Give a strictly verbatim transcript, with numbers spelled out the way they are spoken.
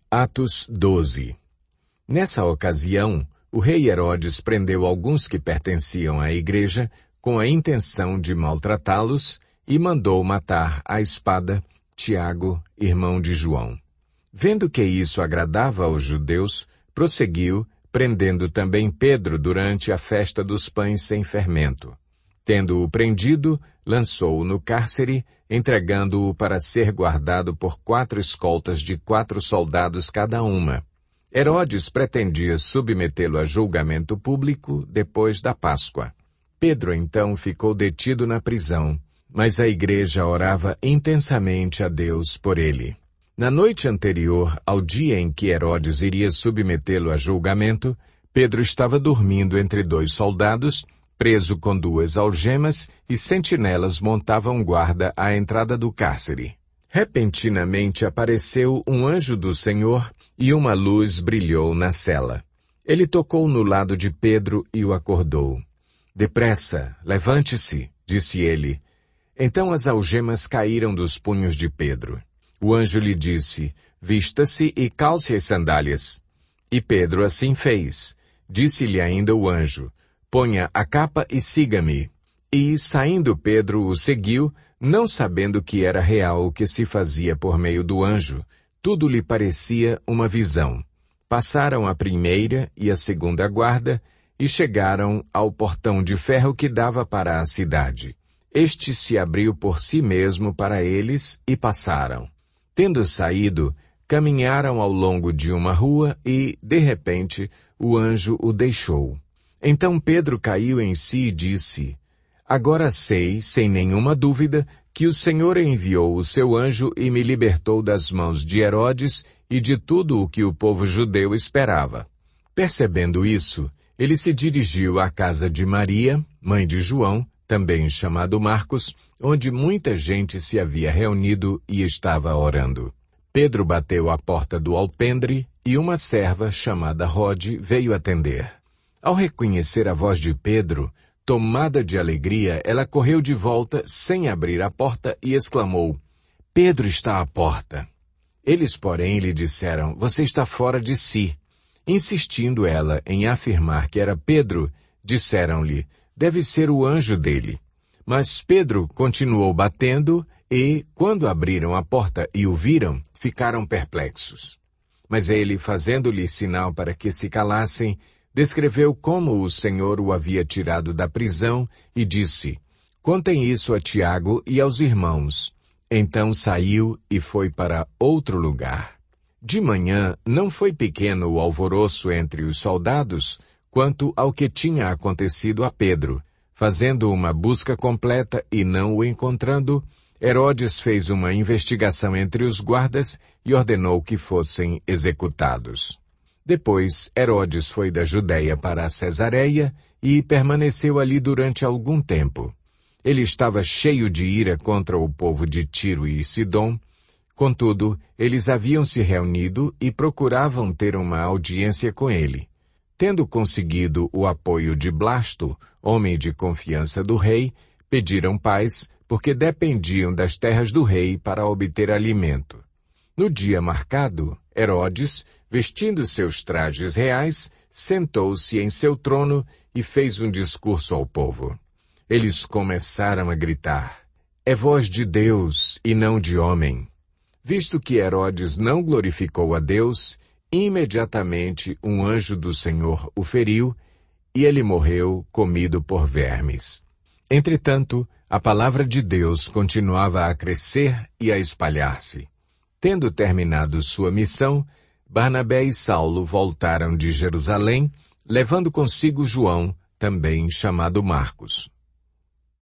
Atos doze. Nessa ocasião, o rei Herodes prendeu alguns que pertenciam à igreja com a intenção de maltratá-los e mandou matar à espada Tiago, irmão de João. Vendo que isso agradava aos judeus, prosseguiu, prendendo também Pedro durante a festa dos pães sem fermento. Tendo-o prendido, lançou-o no cárcere, entregando-o para ser guardado por quatro escoltas de quatro soldados cada uma. Herodes pretendia submetê-lo a julgamento público depois da Páscoa. Pedro então ficou detido na prisão, mas a igreja orava intensamente a Deus por ele. Na noite anterior ao dia em que Herodes iria submetê-lo a julgamento, Pedro estava dormindo entre dois soldados, preso com duas algemas, e sentinelas montavam guarda à entrada do cárcere. Repentinamente apareceu um anjo do Senhor e uma luz brilhou na cela. Ele tocou no lado de Pedro e o acordou. Depressa, levante-se, disse ele. Então as algemas caíram dos punhos de Pedro. O anjo lhe disse, vista-se e calce as sandálias. E Pedro assim fez. Disse-lhe ainda o anjo, ponha a capa e siga-me. E, saindo Pedro, o seguiu, não sabendo que era real o que se fazia por meio do anjo. Tudo lhe parecia uma visão. Passaram a primeira e a segunda guarda e chegaram ao portão de ferro que dava para a cidade. Este se abriu por si mesmo para eles e passaram. Tendo saído, caminharam ao longo de uma rua e, de repente, o anjo o deixou. Então Pedro caiu em si e disse, agora sei, sem nenhuma dúvida, que o Senhor enviou o seu anjo e me libertou das mãos de Herodes e de tudo o que o povo judeu esperava. Percebendo isso, ele se dirigiu à casa de Maria, mãe de João, também chamado Marcos, onde muita gente se havia reunido e estava orando. Pedro bateu à porta do alpendre e uma serva chamada Rode veio atender. Ao reconhecer a voz de Pedro, tomada de alegria, ela correu de volta sem abrir a porta e exclamou, Pedro está à porta. Eles, porém, lhe disseram, você está fora de si. Insistindo ela em afirmar que era Pedro, disseram-lhe, deve ser o anjo dele. Mas Pedro continuou batendo e, quando abriram a porta e o viram, ficaram perplexos. Mas ele, fazendo-lhe sinal para que se calassem, descreveu como o Senhor o havia tirado da prisão e disse, contem isso a Tiago e aos irmãos. Então saiu e foi para outro lugar. De manhã não foi pequeno o alvoroço entre os soldados quanto ao que tinha acontecido a Pedro. Fazendo uma busca completa e não o encontrando, Herodes fez uma investigação entre os guardas e ordenou que fossem executados. Depois, Herodes foi da Judeia para a Cesareia e permaneceu ali durante algum tempo. Ele estava cheio de ira contra o povo de Tiro e Sidom. Contudo, eles haviam se reunido e procuravam ter uma audiência com ele. Tendo conseguido o apoio de Blasto, homem de confiança do rei, pediram paz, porque dependiam das terras do rei para obter alimento. No dia marcado, Herodes, vestindo seus trajes reais, sentou-se em seu trono e fez um discurso ao povo. Eles começaram a gritar, é voz de Deus e não de homem. Visto que Herodes não glorificou a Deus, imediatamente um anjo do Senhor o feriu e ele morreu comido por vermes. Entretanto, a palavra de Deus continuava a crescer e a espalhar-se. Tendo terminado sua missão, Barnabé e Saulo voltaram de Jerusalém, levando consigo João, também chamado Marcos.